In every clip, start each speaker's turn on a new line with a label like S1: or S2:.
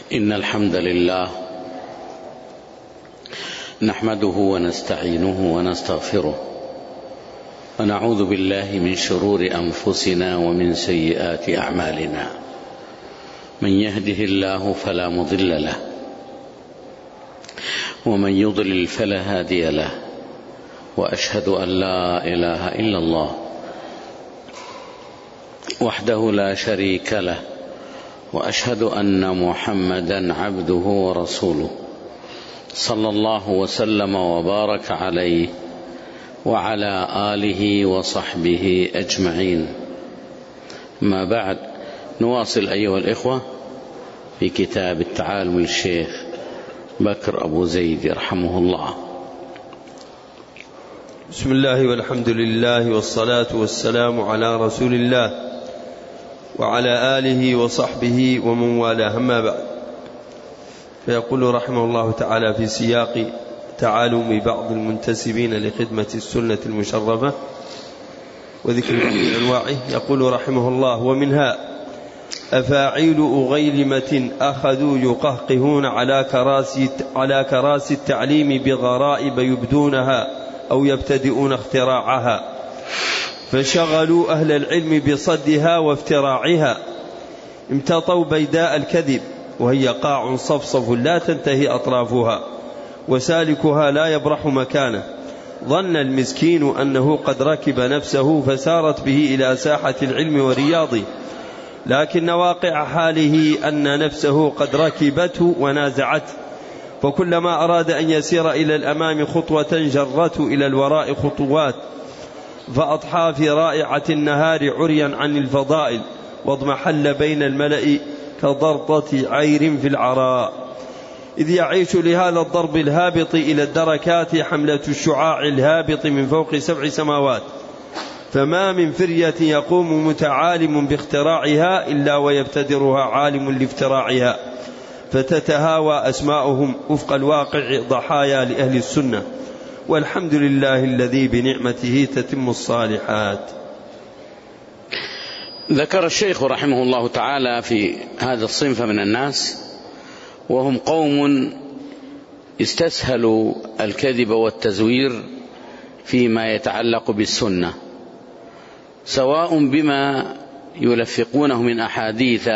S1: إن الحمد لله نحمده ونستعينه ونستغفره ونعوذ بالله من شرور أنفسنا ومن سيئات أعمالنا. من يهده الله فلا مضل له ومن يضلل فلا هادي له، وأشهد أن لا إله إلا الله وحده لا شريك له، وأشهد أن محمدا عبده ورسوله صلى الله وسلم وبارك عليه وعلى آله وصحبه أجمعين. ما بعد، نواصل أيها الإخوة في كتاب التعالم للشيخ بكر أبو زيد رحمه الله.
S2: بسم الله والحمد لله والصلاة والسلام على رسول الله وعلى آله وصحبه ومن والاه، أما بعد، فيقول رحمه الله تعالى في سياق تعالم بعض المنتسبين لخدمة السنة المشرفة وذكر أنواعه، يقول رحمه الله: ومنها أفاعيل أغيلمة أخذوا يقهقهون على كراسي التعليم بغرائب يبدونها أو يبتدئون اختراعها، فشغلوا أهل العلم بصدها وافتراعها، امتطوا بيداء الكذب، وهي قاع صفصف لا تنتهي أطرافها وسالكها لا يبرح مكانه. ظن المسكين أنه قد ركب نفسه فسارت به إلى ساحة العلم ورياضه، لكن واقع حاله أن نفسه قد ركبته ونازعته، فكلما أراد أن يسير إلى الأمام خطوة جرته إلى الوراء خطوات، فأضحى في رائعة النهار عريا عن الفضائل، واضمحل بين الملأ كضرطة عير في العراء، إذ يعيش لهذا الضرب الهابط إلى الدركات حملة الشعاع الهابط من فوق 7 سماوات، فما من فرية يقوم متعالم باختراعها إلا ويبتدرها عالم لافتراعها، فتتهاوى أسماؤهم وفق الواقع ضحايا لأهل السنة، والحمد لله الذي بنعمته تتم الصالحات.
S1: ذكر الشيخ رحمه الله تعالى في هذا الصنف من الناس، وهم قوم استسهلوا الكذب والتزوير فيما يتعلق بالسنة، سواء بما يلفقونه من أحاديث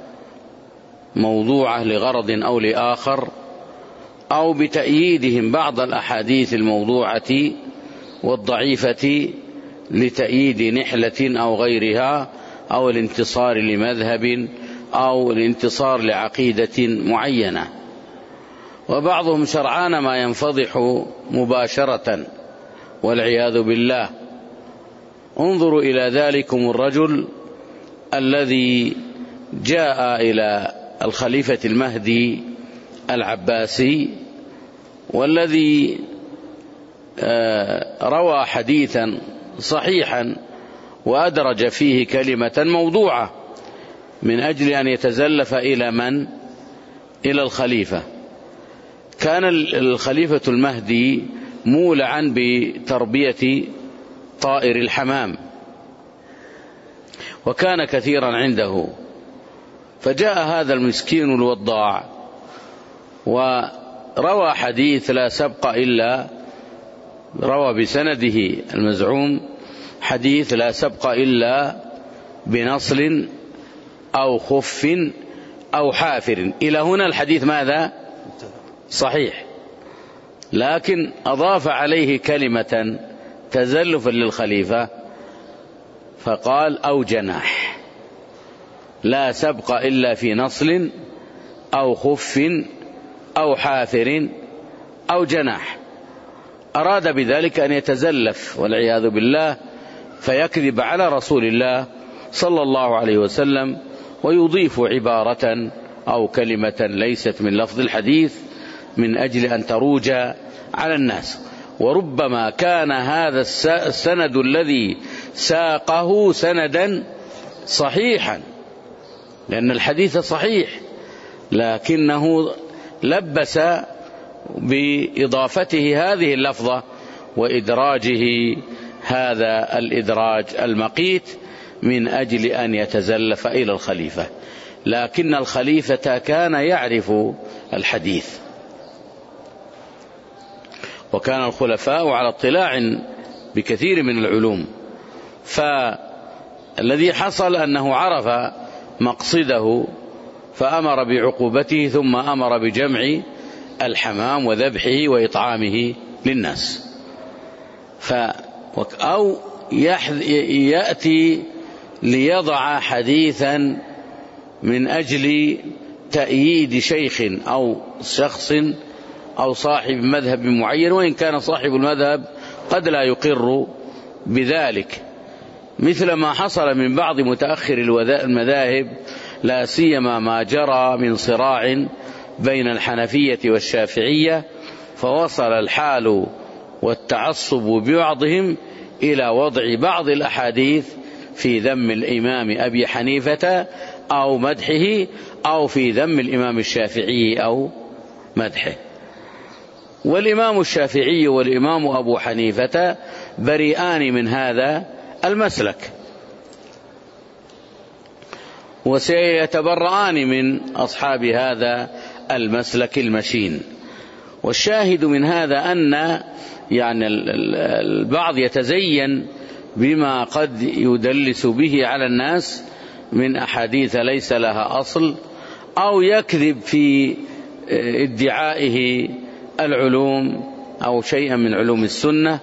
S1: موضوعة لغرض أو لآخر، أو بتأييدهم بعض الأحاديث الموضوعة والضعيفة لتأييد نحلة أو غيرها، أو الانتصار لمذهب أو الانتصار لعقيدة معينة. وبعضهم شرعان ما ينفضح مباشرة والعياذ بالله. انظروا إلى ذلكم الرجل الذي جاء إلى الخليفة المهدي العباسي، والذي روى حديثا صحيحا وأدرج فيه كلمة موضوعة من أجل أن يتزلف إلى من؟ إلى الخليفة. كان الخليفة المهدي مولعا بتربية طائر الحمام، وكان كثيرا عنده، فجاء هذا المسكين الوضاع وروى حديث لا سبق إلا، روى بسنده المزعوم حديث لا سبق إلا بنصل أو خف أو حافر. إلى هنا الحديث ماذا؟ صحيح، لكن أضاف عليه كلمة تزلفا للخليفة فقال: أو جناح، لا سبق إلا في نصل أو خف أو حافر أو جناح. أراد بذلك أن يتزلف والعياذ بالله، فيكذب على رسول الله صلى الله عليه وسلم، ويضيف عبارة أو كلمة ليست من لفظ الحديث من أجل أن تروج على الناس. وربما كان هذا السند الذي ساقه سندا صحيحا، لأن الحديث صحيح، لكنه لبس بإضافته هذه اللفظة وإدراجه هذا الإدراج المقيت من أجل أن يتزلف إلى الخليفة. لكن الخليفة كان يعرف الحديث، وكان الخلفاء على اطلاع بكثير من العلوم. فالذي حصل أنه عرف مقصده فأمر بعقوبته، ثم أمر بجمع الحمام وذبحه وإطعامه للناس. أو يأتي ليضع حديثا من أجل تأييد شيخ أو شخص أو صاحب مذهب معين، وإن كان صاحب المذهب قد لا يقر بذلك، مثل ما حصل من بعض متأخر المذاهب، لا سيما ما جرى من صراع بين الحنفية والشافعية، فوصل الحال والتعصب ببعضهم إلى وضع بعض الأحاديث في ذم الإمام أبي حنيفة أو مدحه، أو في ذم الإمام الشافعي أو مدحه. والإمام الشافعي والإمام أبو حنيفة بريئان من هذا المسلك، وسيتبرآن من أصحاب هذا المسلك المشين. والشاهد من هذا أن يعني البعض يتزين بما قد يدلس به على الناس من أحاديث ليس لها أصل، أو يكذب في ادعائه العلوم أو شيئا من علوم السنة،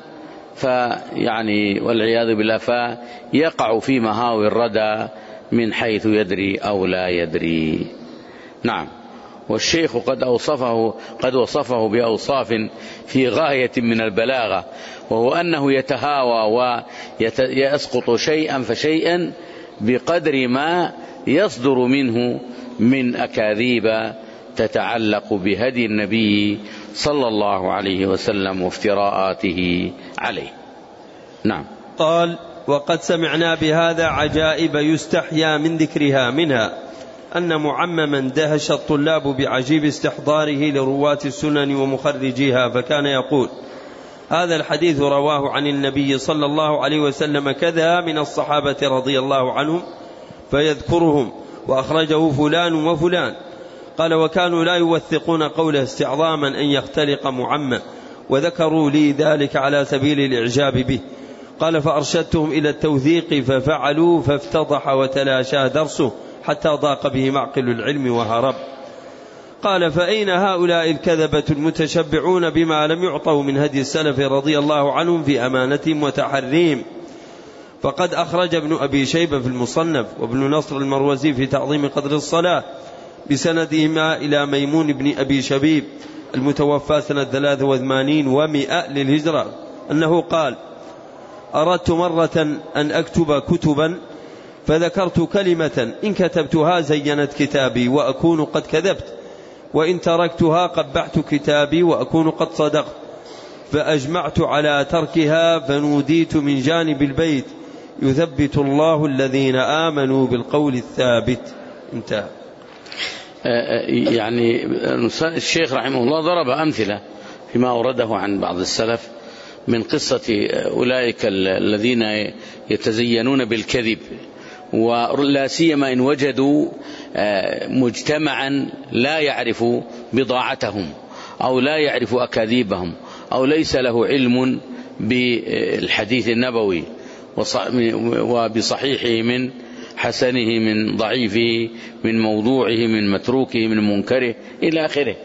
S1: فيعني والعياذ بالله فيقع في مهاوي الردى من حيث يدري أو لا يدري. نعم. والشيخ قد وصفه بأوصاف في غاية من البلاغة، وهو أنه يتهاوى ويسقط شيئا فشيئا بقدر ما يصدر منه من أكاذيب تتعلق بهدي النبي صلى الله عليه وسلم وافتراءاته عليه. نعم.
S2: قال: وقد سمعنا بهذا عجائب يستحيا من ذكرها، منها أن معمما دهش الطلاب بعجيب استحضاره لرواة السنن ومخرجيها، فكان يقول: هذا الحديث رواه عن النبي صلى الله عليه وسلم كذا من الصحابة رضي الله عنهم، فيذكرهم، وأخرجه فلان وفلان. قال: وكانوا لا يوثقون قوله استعظاما أن يختلق معمم، وذكروا لي ذلك على سبيل الإعجاب به. قال: فأرشدتهم إلى التوثيق ففعلوا، فافتضح وتلاشى درسه حتى ضاق به معقل العلم وهرب. قال: فأين هؤلاء الكذبة المتشبعون بما لم يعطوا من هدي السلف رضي الله عنهم في أمانتهم وتحريم؟ فقد أخرج ابن أبي شيبة في المصنف، وابن نصر المروزي في تعظيم قدر الصلاة بسندهما إلى ميمون بن أبي شبيب المتوفى سنة 83 و100 للهجرة أنه قال: أردت مرة أن أكتب كتبا، فذكرت كلمة إن كتبتها زينت كتابي وأكون قد كذبت، وإن تركتها قبحت كتابي وأكون قد صدقت، فأجمعت على تركها، فنوديت من جانب البيت: يثبت الله الذين آمنوا بالقول الثابت. انتهى.
S1: يعني الشيخ رحمه الله ضرب أمثلة فيما أورده عن بعض السلف من قصة أولئك الذين يتزينون بالكذب، ولا سيما إن وجدوا مجتمعا لا يعرف بضاعتهم أو لا يعرف أكاذيبهم أو ليس له علم بالحديث النبوي وبصحيحه من حسنه من ضعيفه من موضوعه من متروكه من منكره إلى آخره.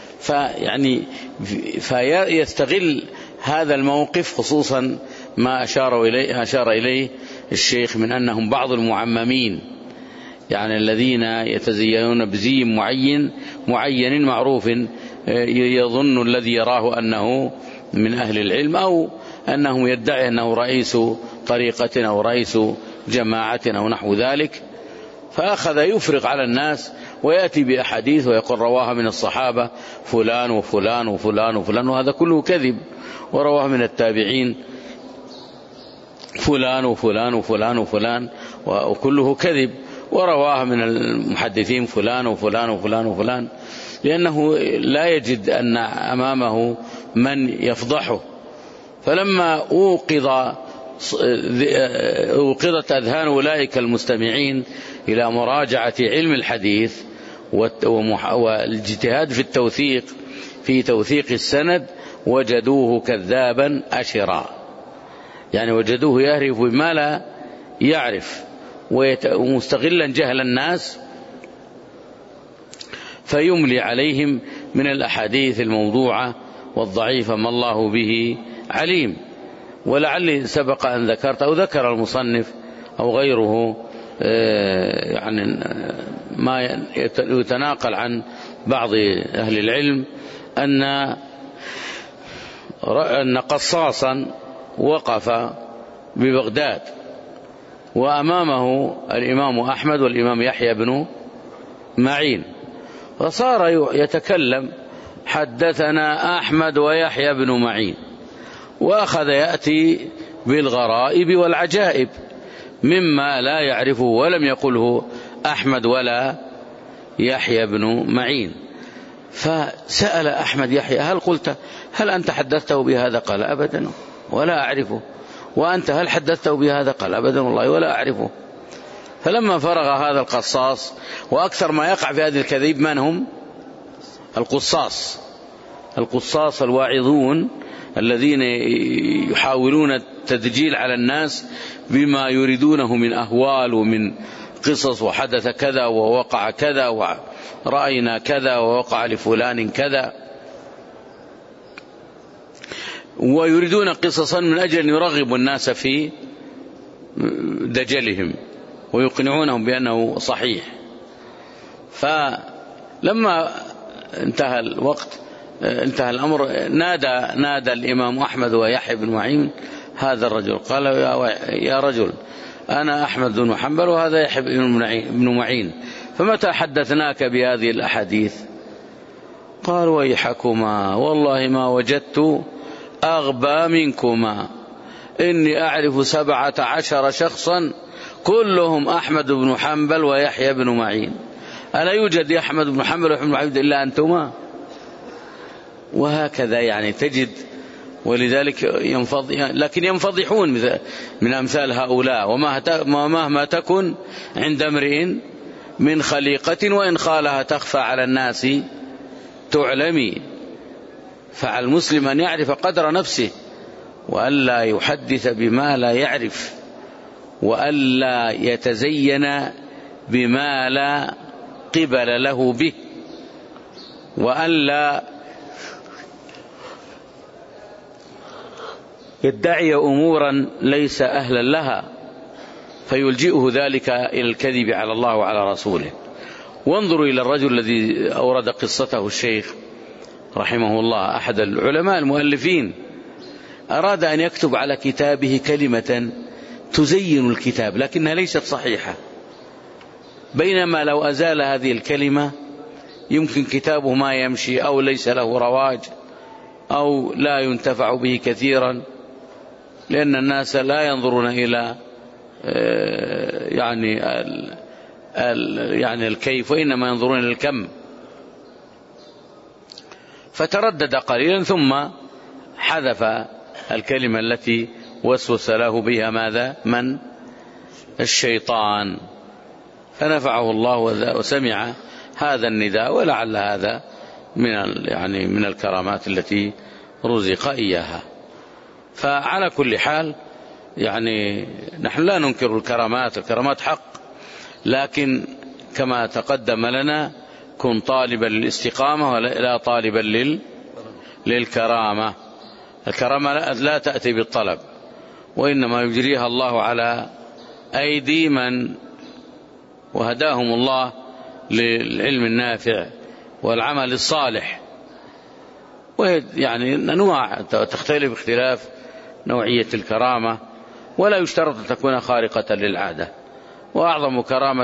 S1: فيستغل هذا الموقف، خصوصا ما أشار إليه الشيخ من أنهم بعض المعممين، يعني الذين يتزينون بزي معين معروف، يظن الذي يراه أنه من أهل العلم، أو أنه يدعي أنه رئيس طريقة أو رئيس جماعة أو نحو ذلك، فأخذ يفرق على الناس ويأتي بأحاديث ويقول رواها من الصحابة فلان وفلان وفلان وفلان، وهذا كله كذب، ورواه من التابعين فلان وفلان وفلان وفلان وكله كذب، ورواه من المحدثين فلان وفلان وفلان وفلان، لأنه لا يجد أن أمامه من يفضحه. فلما أوقظ أوقظت أذهان أولئك المستمعين إلى مراجعة علم الحديث والاجتهاد في التوثيق في توثيق السند، وجدوه كذابا أشرا، يعني وجدوه يهرف بما لا يعرف ومستغلا جهل الناس، فيملي عليهم من الأحاديث الموضوعة والضعيفة ما الله به عليم. ولعلي سبق أن ذكرت أو ذكر المصنف أو غيره يعني ما يتناقل عن بعض أهل العلم أن قصاصا وقف ببغداد وأمامه الإمام أحمد والإمام يحيى بن معين، فصار يتكلم حدثنا أحمد ويحيى بن معين، وأخذ يأتي بالغرائب والعجائب مما لا يعرفه ولم يقله أحمد ولا يحيى بن معين. فسأل أحمد يحيى هل أنت حدثته بهذا؟ قال أبدا ولا أعرفه. وأنت هل حدثته بهذا؟ قال أبدا والله ولا أعرفه. فلما فرغ هذا القصاص، وأكثر ما يقع في هذه الكذب من هم؟ القصاص الواعظون الذين يحاولون التدجيل على الناس بما يريدونه من أهوال ومن قصص، وحدث كذا ووقع كذا ورأينا كذا ووقع لفلان كذا، ويريدون قصصا من أجل أن يرغبوا الناس في دجلهم ويقنعونهم بأنه صحيح. فلما انتهى الوقت انتهى الأمر، نادى الإمام أحمد ويحيى بن معين هذا الرجل، قال يا رجل أنا أحمد بن حنبل وهذا يحيى بن معين، فمتى حدثناك بهذه الأحاديث؟ قال ويحكما والله ما وجدت أغبى منكما، إني أعرف 17 شخصا كلهم أحمد بن حنبل ويحيى بن معين، ألا يوجد أحمد بن حنبل ويحيى بن معين إلا أنتما؟ وهكذا يعني تجد، ولذلك لكن ينفضحون من أمثال هؤلاء. ومهما تكن عند امرئ من خليقة وإن خالها تخفى على الناس تعلمي. فعلى المسلم أن يعرف قدر نفسه، وألا يحدث بما لا يعرف، وألا يتزين بما لا قبل له به، وألا يدعي أمورا ليس أهلا لها فيلجئه ذلك إلى الكذب على الله وعلى رسوله. وانظروا إلى الرجل الذي أورد قصته الشيخ رحمه الله، أحد العلماء المؤلفين، أراد أن يكتب على كتابه كلمة تزين الكتاب لكنها ليست صحيحة، بينما لو أزال هذه الكلمة يمكن كتابه ما يمشي أو ليس له رواج أو لا ينتفع به كثيرا، لأن الناس لا ينظرون إلى يعني الكيف، وإنما ينظرون إلى الكم. فتردد قليلا ثم حذف الكلمة التي وسوس له بها ماذا؟ من؟ الشيطان. فنفعه الله وسمع هذا النداء، ولعل هذا من الكرامات التي رزق إياها. فعلى كل حال يعني نحن لا ننكر الكرامات حق، لكن كما تقدم لنا كن طالبا للاستقامة ولا طالبا للكرامة. الكرامة لا تأتي بالطلب، وإنما يجريها الله على أيدي من وهداهم الله للعلم النافع والعمل الصالح. ويعني أنواع تختلف اختلاف نوعية الكرامة، ولا يشترط أن تكون خارقة للعادة. وأعظم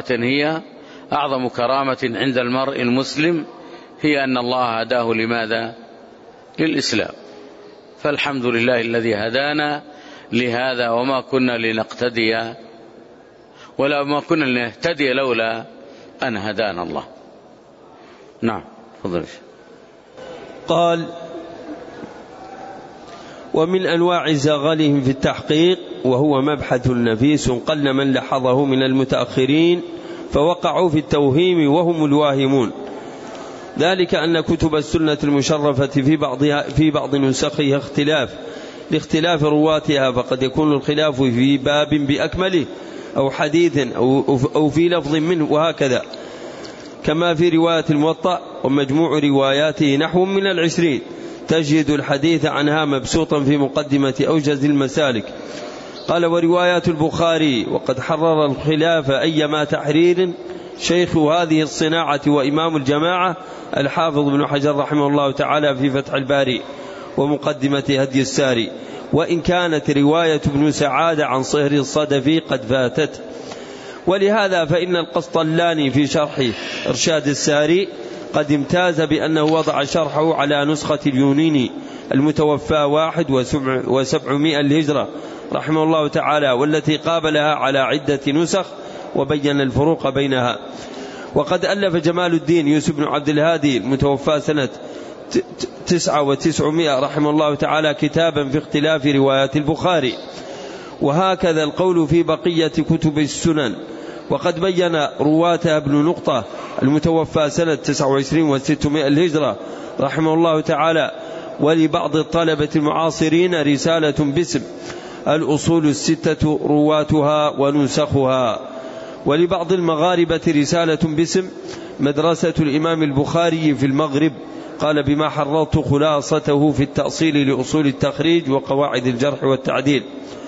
S1: كرامة عند المرء المسلم هي أن الله هداه لماذا؟ للإسلام. فالحمد لله الذي هدانا لهذا، وما كنا لنقتدي ولا ما كنا لنهتدي لولا أن هدانا الله. نعم تفضل.
S2: قال ومن أنواع زغلهم في التحقيق وهو مبحث نفيس قل من لحظه من المتأخرين فوقعوا في التوهيم وهم الواهمون. ذلك أن كتب السنة المشرفة في بعض نسخها لاختلاف رواتها، فقد يكون الخلاف في باب بأكمله أو حديث أو في لفظ منه، وهكذا كما في رواية الموطأ ومجموع رواياته نحو من 20 تجد الحديث عنها مبسوطا في مقدمة أوجز المسالك. قال: وروايات البخاري وقد حرر الخلاف أيما تحرير شيخ هذه الصناعة وإمام الجماعة الحافظ بن حجر رحمه الله تعالى في فتح الباري ومقدمة هدي الساري، وإن كانت رواية ابن سعادة عن صهر الصدفي قد فاتت. ولهذا فإن القسطلاني في شرح إرشاد الساري قد امتاز بأنه وضع شرحه على نسخة اليونيني المتوفى 1700 الهجرة رحمه الله تعالى، والتي قابلها على عدة نسخ وبين الفروق بينها. وقد ألف جمال الدين يوسف بن عبد الهادي المتوفى سنة 900 رحمه الله تعالى كتابا في اختلاف روايات البخاري، وهكذا القول في بقية كتب السنن. وقد بين رواتها ابن نقطة المتوفى سنة 29 و600 الهجرة رحمه الله تعالى. ولبعض الطلبة المعاصرين رسالة باسم الأصول الستة رواتها ونسخها. ولبعض المغاربة رسالة باسم مدرسة الإمام البخاري في المغرب، قال: بما حررت خلاصته في التأصيل لأصول التخريج وقواعد الجرح والتعديل.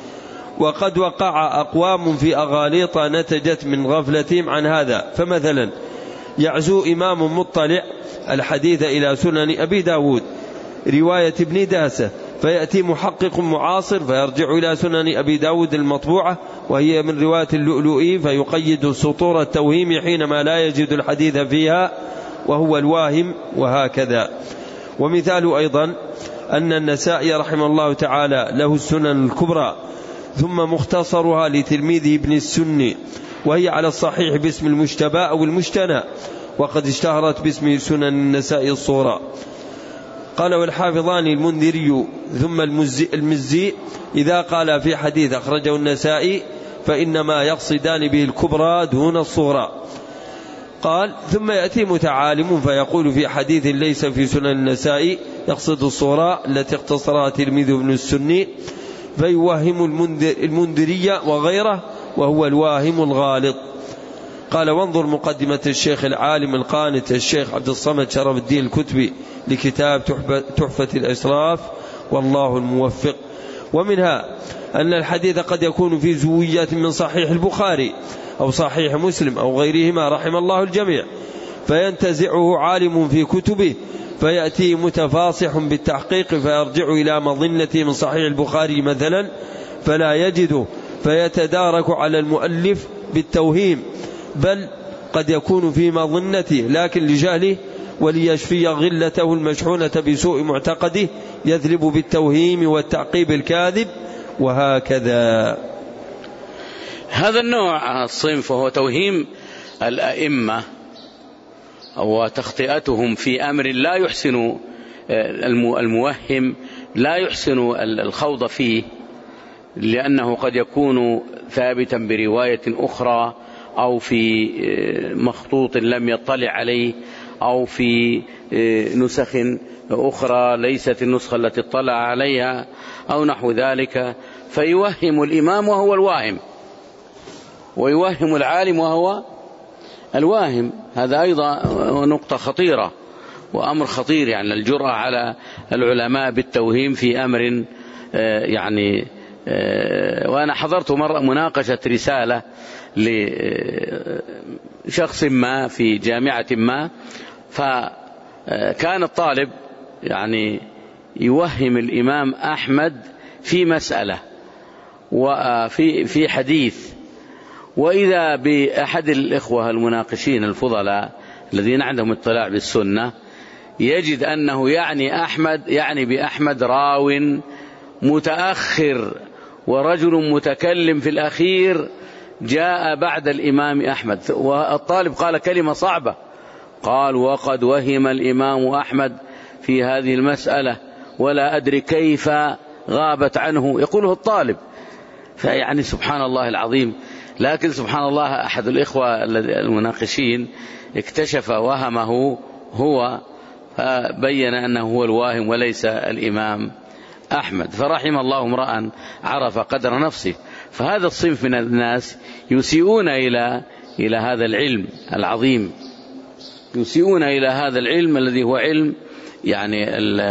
S2: وقد وقع أقوام في أغاليط نتجت من غفلتهم عن هذا، فمثلا يعزو إمام مطلع الحديث إلى سنن أبي داود رواية ابن داسة، فيأتي محقق معاصر فيرجع إلى سنن أبي داود المطبوعة وهي من رواية اللؤلؤي، فيقيد سطور التوهيم حينما لا يجد الحديث فيها وهو الواهم، وهكذا. ومثال أيضا أن النسائي رحمه الله تعالى له السنن الكبرى ثم مختصرها لتلميذه ابن السني، وهي على الصحيح باسم المجتبى أو المجتنى، وقد اشتهرت باسم سنن النسائي الصغرى. قال: والحافظان المنذري ثم المزي إذا قال في حديث أخرجه النسائي فإنما يقصدان به الكبرى دون الصغرى. قال: ثم يأتي متعالم فيقول في حديث ليس في سنن النسائي يقصد الصغرى التي اختصرها تلميذ ابن السني، فيوهم المنذرية وغيره وهو الواهم الغالط. قال: وانظر مقدمة الشيخ العالم القانت الشيخ عبد الصمد شرف الدين الكتبي لكتاب تحفة الأشراف، والله الموفق. ومنها أن الحديث قد يكون في زويات من صحيح البخاري أو صحيح مسلم أو غيرهما رحم الله الجميع، فينتزعه عالم في كتبه فيأتي متفاصح بالتحقيق فيرجع إلى مظنته من صحيح البخاري مثلا فلا يجده، فيتدارك على المؤلف بالتوهيم، بل قد يكون في مظنته لكن لجهله وليشفي غلته المشحونة بسوء معتقده يذلب بالتوهيم والتعقيب الكاذب، وهكذا.
S1: هذا النوع الصنف وهو توهيم الأئمة وتخطئتهم في أمر لا يحسن الموهم لا يحسن الخوض فيه، لأنه قد يكون ثابتا برواية أخرى أو في مخطوط لم يطلع عليه أو في نسخ أخرى ليست النسخة التي اطلع عليها أو نحو ذلك، فيوهم الإمام وهو الواهم ويوهم العالم وهو الواهم. هذا أيضا نقطة خطيرة وأمر خطير، يعني الجرأة على العلماء بالتوهيم في أمر يعني. وأنا حضرت مرة مناقشة رسالة لشخص ما في جامعة ما، فكان الطالب يعني يوهم الإمام أحمد في مسألة وفي حديث، وإذا بأحد الإخوة المناقشين الفضلاء الذين عندهم اطلاع بالسنة يجد أنه يعني بأحمد راو متأخر ورجل متكلم في الأخير جاء بعد الإمام أحمد. والطالب قال كلمة صعبة، قال: وقد وهم الإمام أحمد في هذه المسألة ولا أدري كيف غابت عنه. يقوله الطالب فيعني سبحان الله العظيم. لكن سبحان الله أحد الإخوة المناقشين اكتشف وهمه هو، فبين أنه هو الواهم وليس الإمام أحمد، فرحم الله امرأ عرف قدر نفسه. فهذا الصنف من الناس يسيئون إلى هذا العلم العظيم، يسيئون إلى هذا العلم الذي هو علم يعني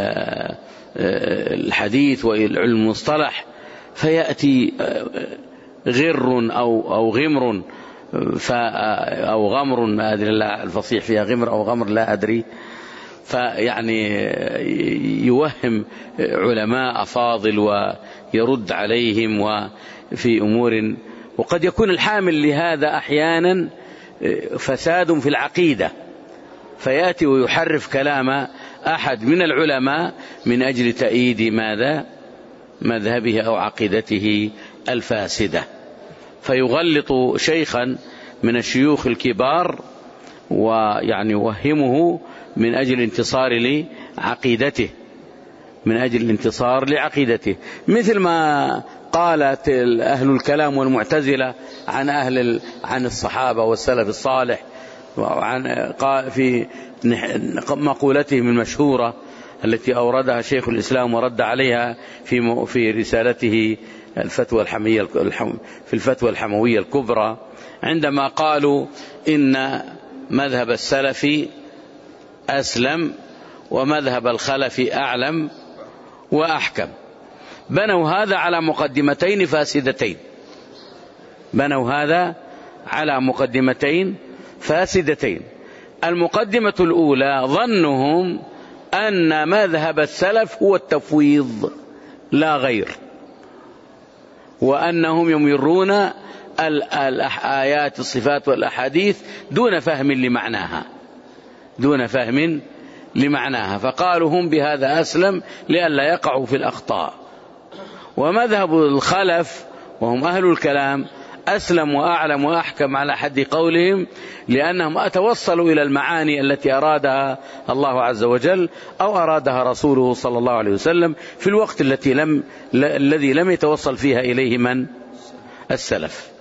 S1: الحديث والعلم المصطلح، فيأتي غر أو غمر أو غمر، ما أدري الفصيح فيها غمر أو غمر لا أدري، فيعني يوهم علماء فاضل ويرد عليهم وفي أمور، وقد يكون الحامل لهذا أحيانا فساد في العقيدة، فيأتي ويحرف كلام أحد من العلماء من أجل تأييد ماذا؟ مذهبه أو عقيدته الفاسدة، فيغلط شيخا من الشيوخ الكبار ويعني يوهمه من أجل الانتصار لعقيدته، من أجل الانتصار لعقيدته، مثل ما قالت أهل الكلام والمعتزلة عن الصحابة والسلف الصالح، في مقولتهم المشهورة التي أوردها شيخ الإسلام ورد عليها في رسالته في الفتوى الحموية الكبرى، عندما قالوا إن مذهب السلف أسلم ومذهب الخلف أعلم وأحكم. بنوا هذا على مقدمتين فاسدتين، بنوا هذا على مقدمتين فاسدتين. المقدمة الأولى ظنهم أن مذهب السلف هو التفويض لا غير، وأنهم يمرون الآيات الصفات والأحاديث دون فهم لمعناها، فقالوا هم بهذا أسلم لئلا يقعوا في الأخطاء. ومذهب الخلف وهم أهل الكلام أسلم وأعلم وأحكم على حد قولهم، لأنهم أتوصلوا إلى المعاني التي أرادها الله عز وجل أو أرادها رسوله صلى الله عليه وسلم في الوقت الذي لم يتوصل فيها إليه من السلف.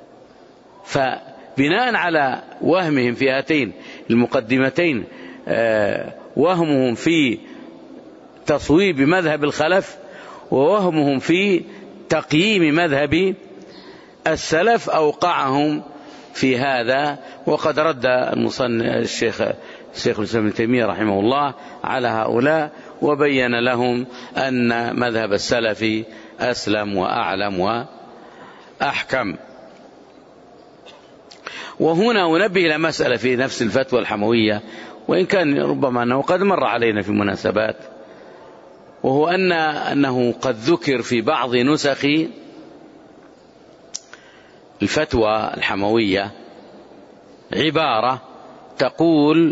S1: فبناء على وهمهم في هاتين المقدمتين، وهمهم في تصويب مذهب الخلف ووهمهم في تقييم مذهب السلف، أوقعهم في هذا. وقد رد الشيخ الإسلام ابن تيمية رحمه الله على هؤلاء وبين لهم أن مذهب السلف أسلم وأعلم وأحكم. وهنا أنبه إلى مسألة في نفس الفتوى الحموية، وإن كان ربما أنه قد مر علينا في مناسبات، وهو أنه قد ذكر في بعض نسخ الفتوى الحموية عبارة تقول: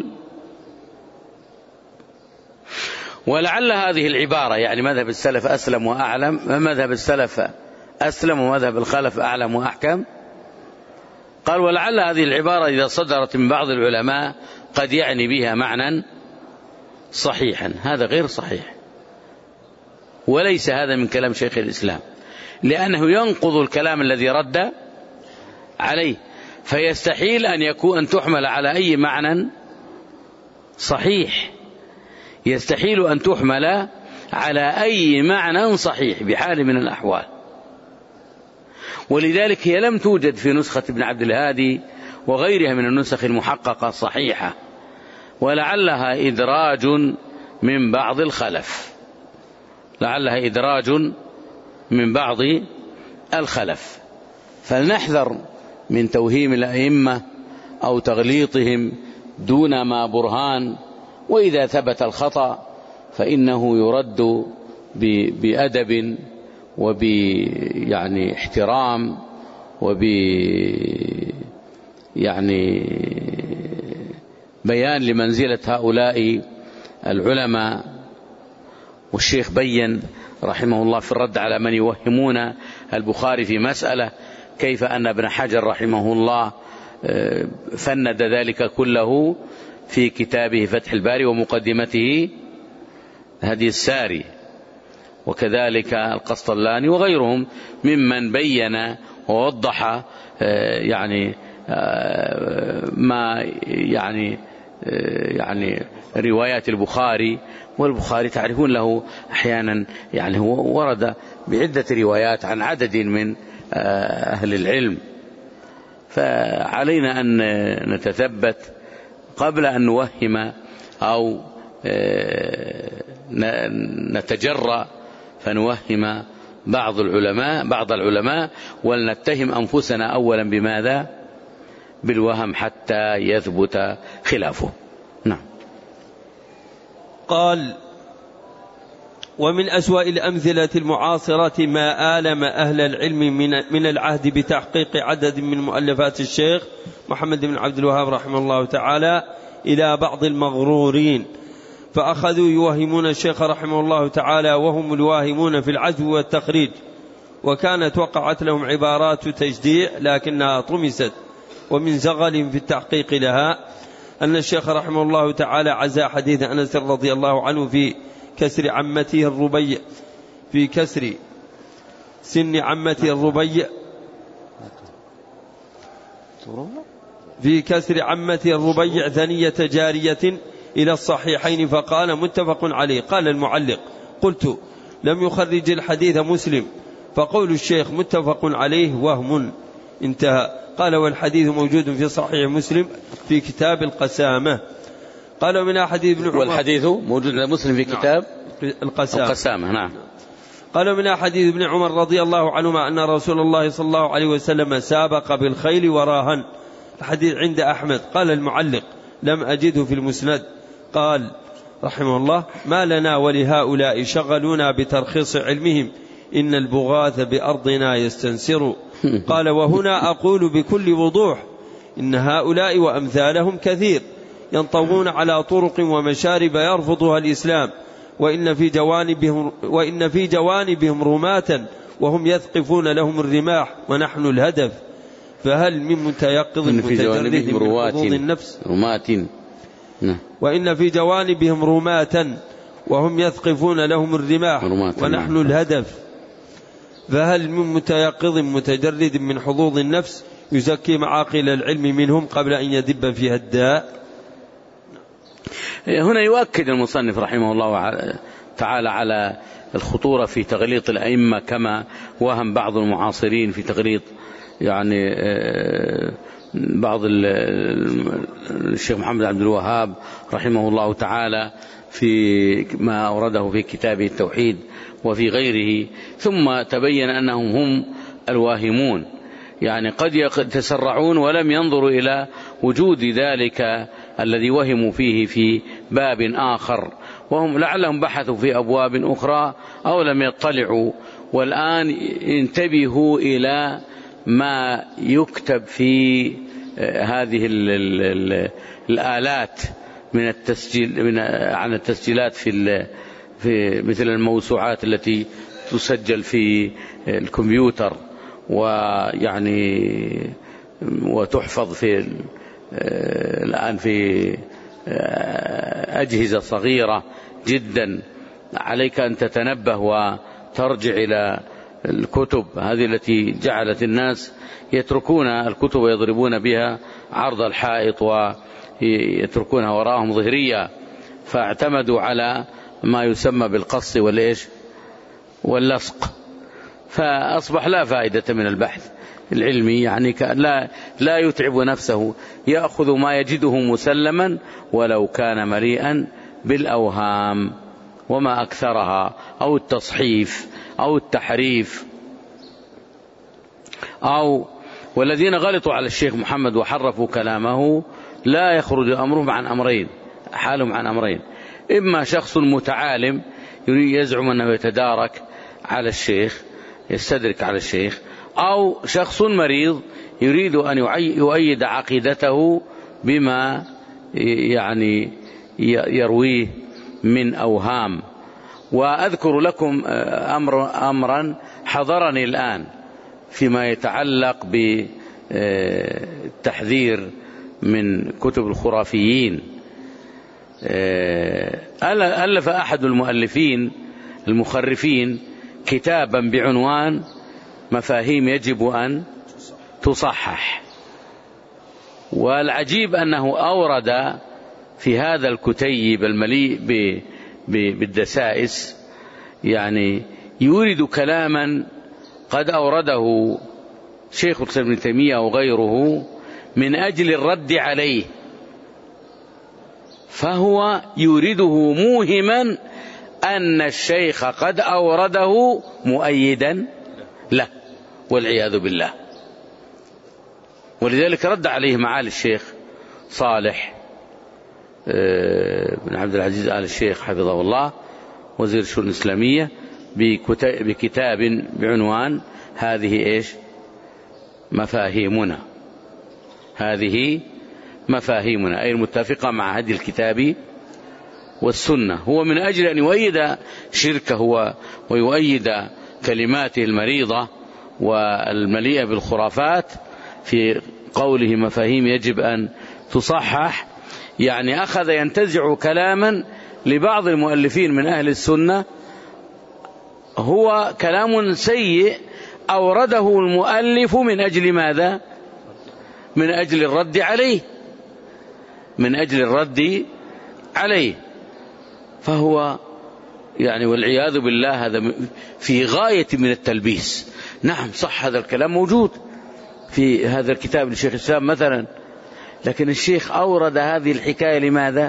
S1: ولعل هذه العبارة يعني مذهب السلف أسلم وأعلم، مذهب السلف أسلم ومذهب الخلف أعلم وأحكم. قال: ولعل هذه العبارة إذا صدرت من بعض العلماء قد يعني بها معنى صحيحا. هذا غير صحيح، وليس هذا من كلام شيخ الإسلام، لأنه ينقض الكلام الذي رد عليه، فيستحيل أن تحمل على أي معنى صحيح، يستحيل أن تحمل على أي معنى صحيح بحال من الأحوال. ولذلك هي لم توجد في نسخة ابن عبد الهادي وغيرها من النسخ المحققة الصحيحة، ولعلها إدراج من بعض الخلف، لعلها إدراج من بعض الخلف. فلنحذر من توهيم الأئمة أو تغليطهم دون ما برهان، وإذا ثبت الخطأ فإنه يرد بأدب وبيعني احترام يعني بيان لمنزلة هؤلاء العلماء. والشيخ بين رحمه الله في الرد على من يوهمون البخاري في مسألة كيف أن ابن حجر رحمه الله فند ذلك كله في كتابه فتح الباري ومقدمته هدي الساري. وكذلك القسطلاني وغيرهم ممن بين ووضح يعني ما يعني روايات البخاري. والبخاري تعرفون له أحيانا يعني هو ورد بعدة روايات عن عدد من أهل العلم، فعلينا أن نتثبت قبل أن نوهم أو نتجرأ فنوهم بعض العلماء ولنتهم أنفسنا أولا بماذا؟ بالوهم حتى يثبت خلافه. نعم.
S2: قال: ومن أسوأ الأمثلة المعاصرة ما آلم أهل العلم من العهد بتحقيق عدد من مؤلفات الشيخ محمد بن عبد الوهاب رحمه الله تعالى إلى بعض المغرورين، فأخذوا يوهمون الشيخ رحمه الله تعالى وهم الواهمون في العزو والتخريج، وكانت وقعت لهم عبارات تجديع لكنها طمست. ومن زغل في التحقيق لها أن الشيخ رحمه الله تعالى عزى حديث أنس رضي الله عنه في كسر عمته الربيع سن عمته الربيع ثنية جارية إلى الصحيحين فقال: متفق عليه. قال المعلق: قلت: لم يخرج الحديث مسلم، فقول الشيخ متفق عليه وهم. انتهى. قال: والحديث موجود في صحيح مسلم في كتاب القسامة. قال: من حديث ابن عمر،
S1: والحديث موجود مسلم في كتاب
S2: القسامة.
S1: نعم.
S2: قال: من حديث ابن عمر رضي الله عنهما أن رسول الله صلى الله عليه وسلم سابق بالخيل وراهن. الحديث عند أحمد. قال المعلق: لم أجده في المسند. قال رحمه الله: ما لنا ولهؤلاء شغلونا بترخيص علمهم، إن البغاث بأرضنا يستنسر. قال: وهنا أقول بكل وضوح إن هؤلاء وأمثالهم كثير ينطوون على طرق ومشارب يرفضها الإسلام، وإن في جوانبهم رماة وهم يثقفون لهم الرماح ونحن الهدف، فهل من متيقظ متجرد من حظوظ النفس؟ وإن في جوانبهم رماة وهم يثقفون لهم الرماح ونحن الهدف، فهل من متيقظ متجرد من حظوظ النفس يزكي معاقل العلم منهم قبل أن يدب فيها الداء؟
S1: هنا يؤكد المصنف رحمه الله تعالى على الخطورة في تغليط الأئمة، كما وهم بعض المعاصرين في تغليط يعني بعض الشيخ محمد عبد الوهاب رحمه الله تعالى في ما أورده في كتابه التوحيد وفي غيره، ثم تبين أنهم هم الواهمون، يعني قد يتسرعون ولم ينظروا إلى وجود ذلك الذي وهموا فيه في باب آخر، وهم لعلهم بحثوا في أبواب أخرى أو لم يطلعوا. والآن انتبهوا إلى ما يكتب في هذه الآلات من التسجيل عن التسجيلات في مثل الموسوعات التي تسجل في الكمبيوتر ويعني وتحفظ في الآن في أجهزة صغيرة جدا. عليك أن تتنبه وترجع إلى الكتب هذه التي جعلت الناس يتركون الكتب ويضربون بها عرض الحائط ويتركونها وراءهم ظهرية، فاعتمدوا على ما يسمى بالقص واللصق، فأصبح لا فائدة من البحث العلمي، يعني لا يتعب نفسه، يأخذ ما يجده مسلما ولو كان مليئا بالأوهام وما أكثرها، أو التصحيف أو التحريف. والذين غلطوا على الشيخ محمد وحرفوا كلامه لا يخرج أمرهم عن أمرين، حالهم عن أمرين: إما شخص متعالم يزعم أنه يتدارك على الشيخ يستدرك على الشيخ، أو شخص مريض يريد أن يؤيد عقيدته بما يعني يرويه من أوهام. وأذكر لكم أمرا حضرني الآن فيما يتعلق بالتحذير من كتب الخرافيين. ألف أحد المؤلفين المخرفين كتابا بعنوان مفاهيم يجب أن تصحح. والعجيب أنه أورد في هذا الكتيب المليء بالدسائس يعني يورد كلاما قد أورده شيخ الإسلام ابن تيمية وغيره من أجل الرد عليه، فهو يورده موهما أن الشيخ قد أورده مؤيدا له والعياذ بالله. ولذلك رد عليه معالي الشيخ صالح بن عبد العزيز آل الشيخ حفظه الله وزير الشؤون الإسلامية بكتاب بعنوان هذه مفاهيمنا، هذه مفاهيمنا، أي المتفقة مع هدي الكتاب والسنة. هو من أجل أن يؤيد شركه ويؤيد كلماته المريضة والمليئة بالخرافات في قوله مفاهيم يجب أن تصحح، يعني أخذ ينتزع كلاما لبعض المؤلفين من أهل السنة هو كلام سيء أورده المؤلف من أجل ماذا؟ من أجل الرد عليه، من أجل الرد عليه. فهو يعني والعياذ بالله هذا في غاية من التلبيس. نعم صح هذا الكلام موجود في هذا الكتاب لشيخ الإسلام مثلا، لكن الشيخ أورد هذه الحكاية لماذا؟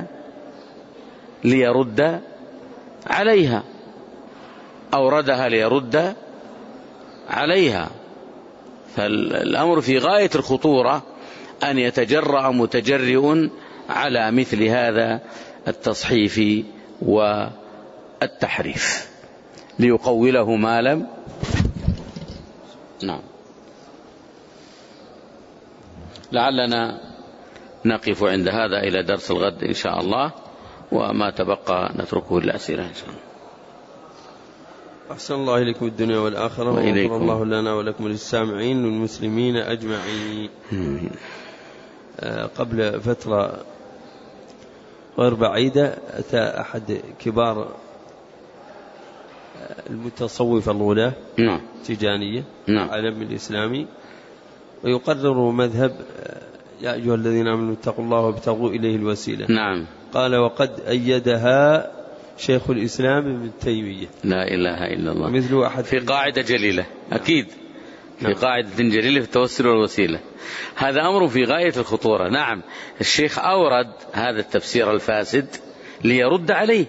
S1: ليرد عليها، أوردها ليرد عليها. فالأمر في غاية الخطورة أن يتجرأ متجرئ على مثل هذا التصحيف والتحريف ليقوله ما لم. نعم، لعلنا نقف عند هذا إلى درس الغد إن شاء الله، وما تبقى نتركه للأسئلة إن شاء الله.
S2: أحسن الله إليكم الدنيا والآخرة، وغفر الله لنا ولكم وللسامعين والمسلمين أجمعين. قبل فترة غير بعيدة أتى أحد كبار المتصوفة الغلاة تيجانية العالم الإسلامي ويقرر مذهب يا أيها الذين آمنوا اتقوا الله وابتغوا إليه الوسيلة.
S1: نعم.
S2: قال وقد أيدها شيخ الإسلام ابن تيمية.
S1: لا إله إلا الله.
S2: مثل أحد
S1: في قاعدة جليلة أكيد. في قاعدة جليلة في التوسل والوسيلة. هذا أمر في غاية الخطورة. نعم الشيخ أورد هذا التفسير الفاسد ليرد عليه،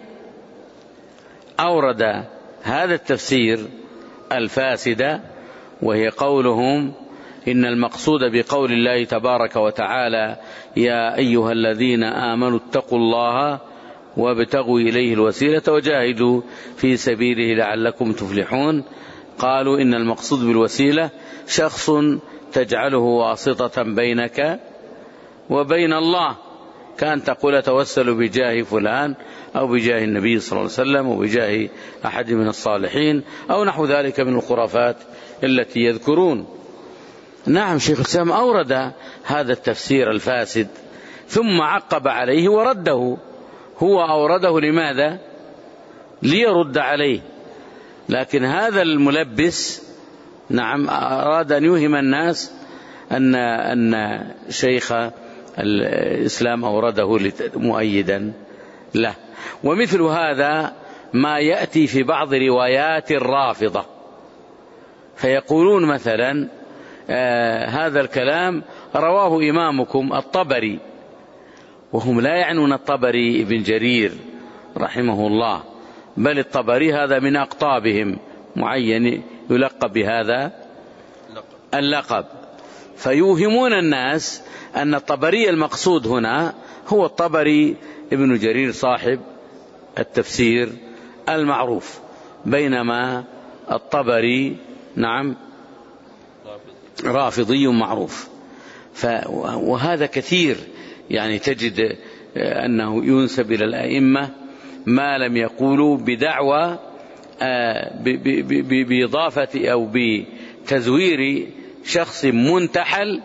S1: أورد هذا التفسير الفاسد، وهي قولهم إن المقصود بقول الله تبارك وتعالى يا أيها الذين آمنوا اتقوا الله وابتغوا إليه الوسيلة وجاهدوا في سبيله لعلكم تفلحون. قالوا إن المقصود بالوسيلة شخص تجعله واسطة بينك وبين الله، كان تقول توسل بجاه فلان أو بجاه النبي صلى الله عليه وسلم أو بجاه أحد من الصالحين أو نحو ذلك من الخرافات التي يذكرون. نعم شيخ الإسلام أورد هذا التفسير الفاسد ثم عقب عليه ورده. هو أورده لماذا؟ ليرد عليه، لكن هذا الملبس نعم أراد أن يوهم الناس أن شيخ الإسلام أورده مؤيدا له. ومثل هذا ما يأتي في بعض روايات الرافضة، فيقولون مثلا هذا الكلام رواه إمامكم الطبري، وهم لا يعنون الطبري ابن جرير رحمه الله، بل الطبري هذا من أقطابهم معين يلقب بهذا اللقب، فيوهمون الناس أن الطبري المقصود هنا هو الطبري ابن جرير صاحب التفسير المعروف، بينما الطبري نعم رافضي معروف. وهذا كثير، يعني تجد أنه ينسب إلى الأئمة ما لم يقولوا بدعوى بإضافة أو بتزوير شخص منتحل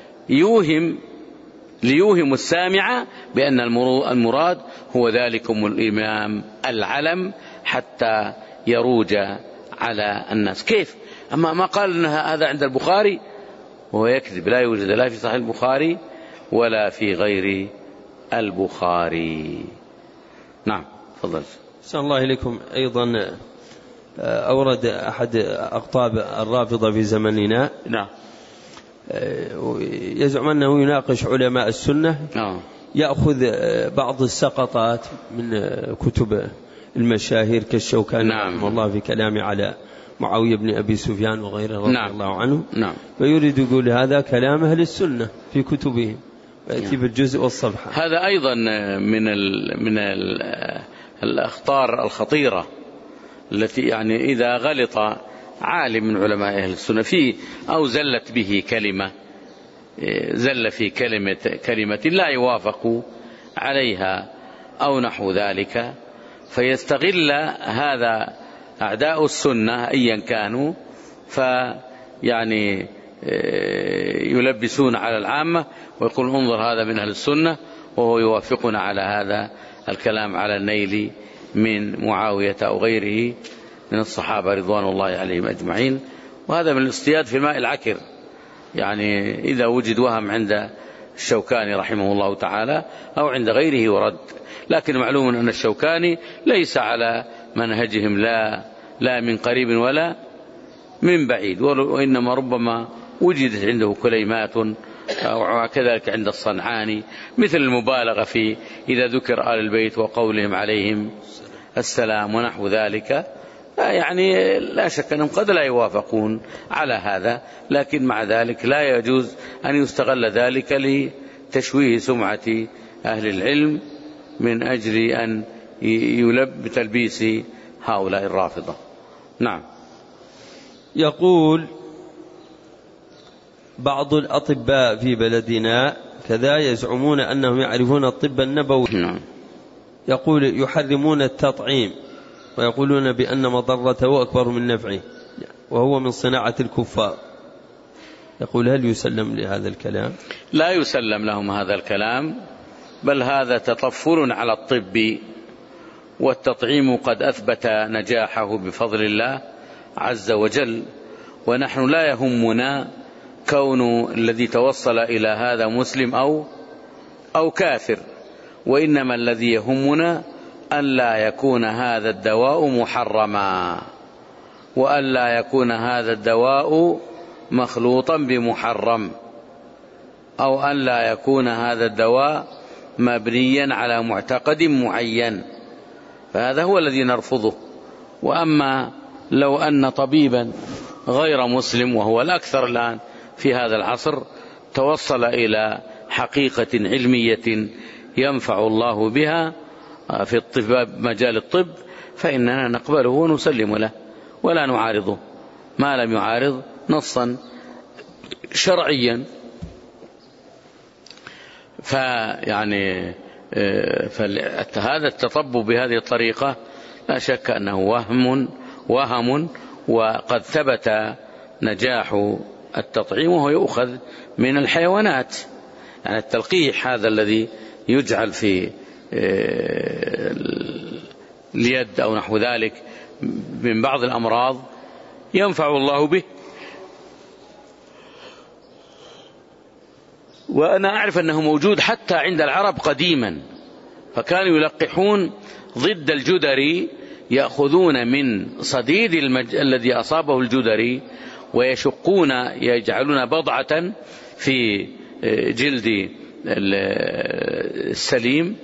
S1: ليوهم السامع بأن المراد هو ذلكم الإمام العلم، حتى يروج على الناس. كيف؟ أما ما قال أن هذا عند البخاري وهو يكذب، لا يوجد لا في صحيح البخاري ولا في غير البخاري. نعم تفضل.
S2: أحسن الله إليكم. أيضا أورد أحد أقطاب الرافضة في زمننا،
S1: نعم،
S2: يزعم أنه يناقش علماء السنة، يأخذ بعض السقطات من كتب المشاهير كالشوكاني رحمه الله في كلامه على معاوية بن أبي سفيان وغيره رضي الله عنه، فيريد يقول هذا كلام أهل السنة في كتبهم، ويأتي بالجزء والصفحة.
S1: هذا أيضا من الأخطار الخطيرة التي يعني إذا غلط عالم من علماء أهل السنة فيه أو زلت به كلمة، زل في كلمة لا يوافق عليها أو نحو ذلك، فيستغل هذا أعداء السنة أيا كانوا، فيعني يلبسون على العامة ويقول انظر هذا من أهل السنة، وهو يوافقنا على هذا الكلام على النيل من معاوية أو غيره من الصحابة رضوان الله عليهم أجمعين. وهذا من الاصطياد في الماء العكر، يعني إذا وجد وهم عند الشوكاني رحمه الله تعالى أو عند غيره يرد، لكن معلوم أن الشوكاني ليس على منهجهم لا من قريب ولا من بعيد، وإنما ربما وجدت عنده كلمات وكذلك عند الصنعاني مثل المبالغة في إذا ذكر آل البيت وقولهم عليهم السلام ونحو ذلك، يعني لا شك أنهم قد لا يوافقون على هذا، لكن مع ذلك لا يجوز أن يستغل ذلك لتشويه سمعة أهل العلم من أجل أن يلب تلبيس هؤلاء الرافضة. نعم.
S2: يقول بعض الأطباء في بلدنا كذا يزعمون أنهم يعرفون الطب النبوي، يقول يحرمون التطعيم ويقولون بأن مضرته أكبر من نفعه وهو من صناعة الكفار. يقول هل يسلم لهذا الكلام؟
S1: لا يسلم لهم هذا الكلام، بل هذا تطفل على الطب، والتطعيم قد أثبت نجاحه بفضل الله عز وجل، ونحن لا يهمنا كون الذي توصل إلى هذا مسلم أو كافر، وإنما الذي يهمنا أن لا يكون هذا الدواء محرما، وأن لا يكون هذا الدواء مخلوطا بمحرم، أو أن لا يكون هذا الدواء مبنيا على معتقد معين، فهذا هو الذي نرفضه. وأما لو أن طبيبا غير مسلم، وهو الأكثر الآن في هذا العصر، توصل إلى حقيقة علمية ينفع الله بها في مجال الطب، فإننا نقبله ونسلم له ولا نعارضه ما لم يعارض نصا شرعيا. فيعني هذا التطبب بهذه الطريقة لا شك أنه وهم وقد ثبت نجاح التطعيم، وهو يؤخذ من الحيوانات، يعني التلقيح هذا الذي يجعل في اليد أو نحو ذلك من بعض الأمراض ينفع الله به. وأنا أعرف أنه موجود حتى عند العرب قديما، فكانوا يلقحون ضد الجدري، يأخذون من صديد الذي أصابه الجدري ويشقون، يجعلون بضعة في جلد السليم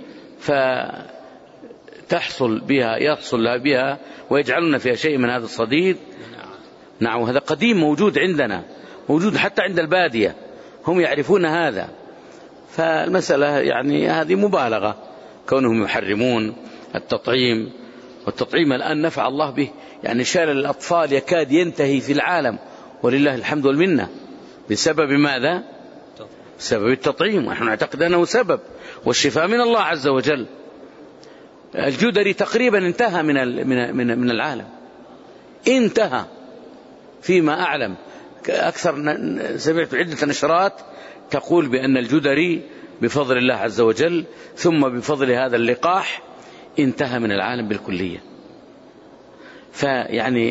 S1: فتحصل بها، يحصل لها بها، ويجعلون فيها شيء من هذا الصديد. نعم، هذا قديم موجود عندنا، موجود حتى عند البادية، هم يعرفون هذا. فالمسألة يعني هذه مبالغة كونهم يحرمون التطعيم، والتطعيم الآن نفع الله به، يعني شلل الأطفال يكاد ينتهي في العالم ولله الحمد والمنة، بسبب ماذا؟ بسبب التطعيم، ونحن نعتقد أنه سبب، والشفاء من الله عز وجل. الجدري تقريبا انتهى من العالم، انتهى فيما أعلم. أكثر سمعت عدة نشرات تقول بأن الجدري بفضل الله عز وجل ثم بفضل هذا اللقاح انتهى من العالم بالكلية. فيعني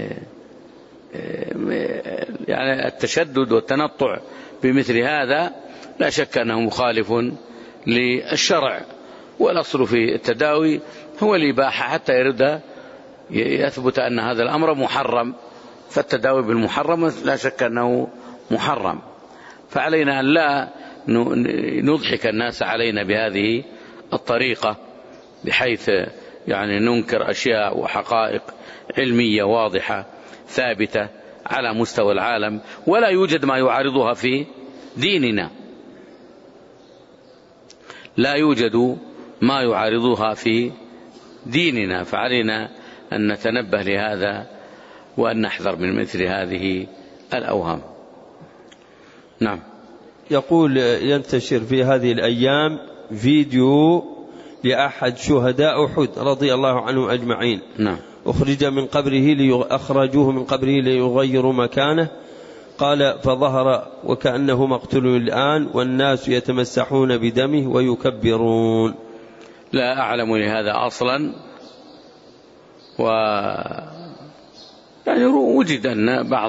S1: يعني التشدد والتنطع بمثل هذا لا شك أنه مخالف للشرع، والأصل في التداوي هو الإباحة حتى يرد يثبت أن هذا الأمر محرم، فالتداوي بالمحرم لا شك أنه محرم. فعلينا أن لا نضحك الناس علينا بهذه الطريقة، بحيث يعني ننكر أشياء وحقائق علمية واضحة ثابتة على مستوى العالم ولا يوجد ما يعارضها في ديننا، لا يوجد ما يعارضها في ديننا. فعلينا أن نتنبه لهذا وأن نحذر من مثل هذه الأوهام. نعم.
S2: يقول ينتشر في هذه الأيام فيديو لأحد شهداء أحد رضي الله عنهم أجمعين.
S1: نعم.
S2: أخرجوه من قبره ليغيروا مكانه، قال فظهر وكأنه مقتول الآن والناس يتمسحون بدمه ويكبرون.
S1: لا أعلم لهذا أصلا، يعني وجد أن بعض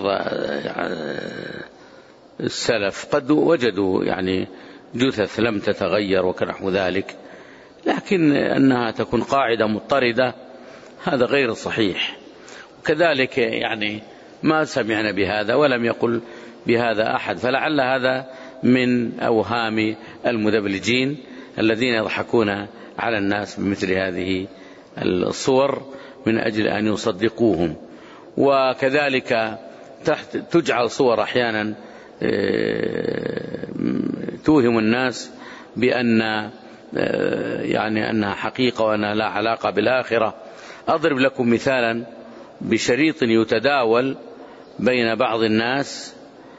S1: السلف قد وجدوا يعني جثث لم تتغير وكنحو ذلك، لكن أنها تكون قاعدة مضطردة هذا غير صحيح. وكذلك يعني ما سمعنا بهذا ولم يقل بهذا أحد، فلعل هذا من أوهام المدبلجين الذين يضحكون على الناس بمثل هذه الصور من أجل أن يصدقوهم. وكذلك تجعل صور أحيانا توهم الناس بأن يعني أنها حقيقة وأنها لا علاقة بالآخرة. أضرب لكم مثالا بشريط يتداول بين بعض الناس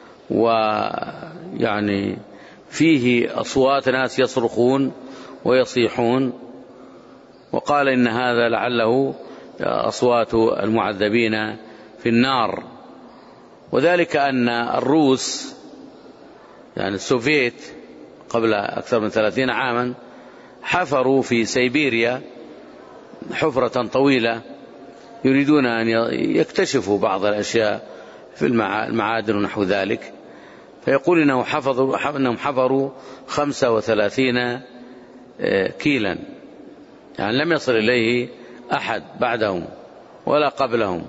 S1: ويعني فيه أصوات ناس يصرخون ويصيحون، وقال إن هذا لعله أصوات المعذبين في النار. وذلك أن الروس يعني السوفيت قبل أكثر من 30 عاما حفروا في سيبيريا حفرة طويلة يريدون أن يكتشفوا بعض الأشياء في المعادن ونحو ذلك، فيقول إنهم حفروا 35 كيلا، يعني لم يصل إليه أحد بعدهم ولا قبلهم،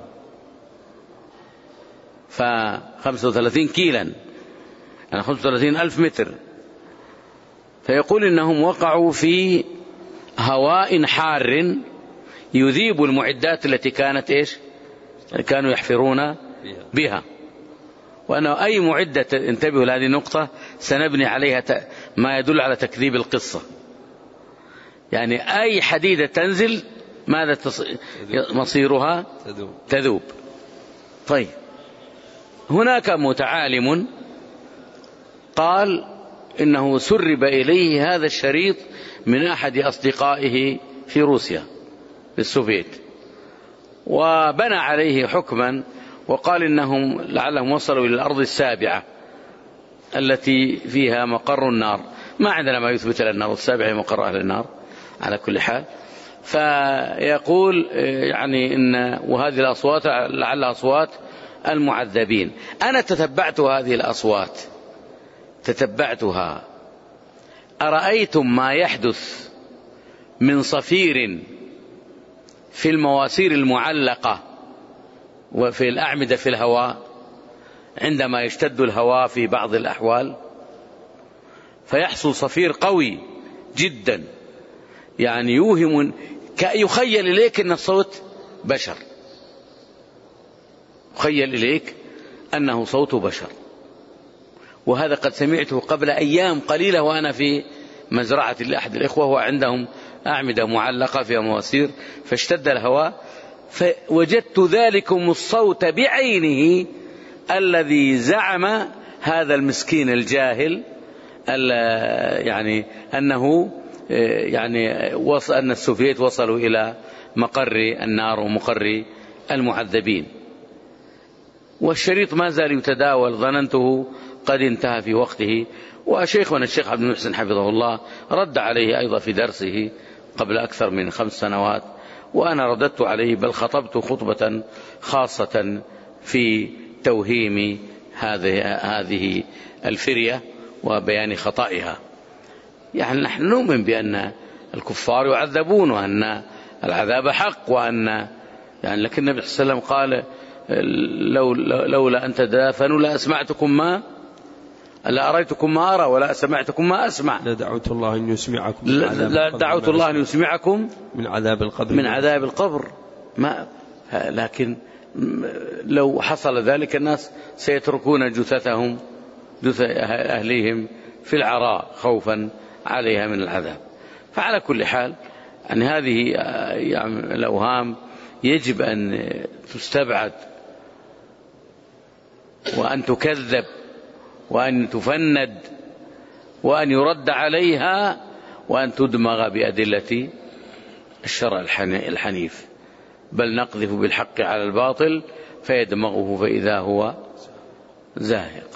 S1: 35 كيلا يعني 35,000 متر. فيقول إنهم وقعوا في هواء حار يذيب المعدات التي كانت كانوا يحفرون بها، وأنه أي معدة، انتبهوا لهذه النقطة، سنبني عليها ما يدل على تكذيب القصة. يعني أي حديدة تنزل ماذا مصيرها؟ تذوب. طيب، هناك متعالم قال إنه سرب إليه هذا الشريط من أحد أصدقائه في روسيا بالسوفيت، وبنى عليه حكما وقال إنهم لعلهم وصلوا إلى الأرض السابعة التي فيها مقر النار. ما عندنا ما يثبت أن الأرض السابعة هي مقر أهل النار على كل حال. فيقول يعني إن وهذه الأصوات لعلها أصوات المعذبين. أنا تتبعت هذه الأصوات، تتبعتها، أرأيتم ما يحدث من صفير في المواسير المعلقة وفي الأعمدة في الهواء عندما يشتد الهواء في بعض الأحوال، فيحصل صفير قوي جدا، يعني يوهم يخيل إليك أن الصوت بشر، يخيل إليك أنه صوت بشر. وهذا قد سمعته قبل أيام قليلة وأنا في مزرعة لأحد الإخوة وعندهم أعمدة معلقة فيها مواسير، فاشتد الهواء فوجدت ذلكم الصوت بعينه الذي زعم هذا المسكين الجاهل يعني أنه يعني أن السوفيت وصلوا إلى مقر النار ومقر المعذبين. والشريط ما زال يتداول، ظننته قد انتهى في وقته. وشيخنا الشيخ عبد المحسن حفظه الله رد عليه أيضا في درسه قبل أكثر من 5 سنوات، وأنا رددت عليه، بل خطبت خطبة خاصة في توهيم هذه الفرية وبيان خطئها. يعني نحن نؤمن بأن الكفار يعذبون وأن العذاب حق، يعني لكن النبي صلى الله عليه وسلم قال لولا أن تدافنوا لا أريتكم ما أرى ولا سمعتكم ما أسمع،
S2: لدعوت الله أن يسمعكم
S1: من عذاب القبر. لكن لو حصل ذلك الناس سيتركون جثث أهليهم في العراء خوفا عليها من العذاب. فعلى كل حال أن هذه الأوهام يجب أن تستبعد وأن تكذب وأن تفند وأن يرد عليها وأن تدمغ بأدلة الشرع الحنيف، بل نقذف بالحق على الباطل فيدمغه فإذا هو زاهق.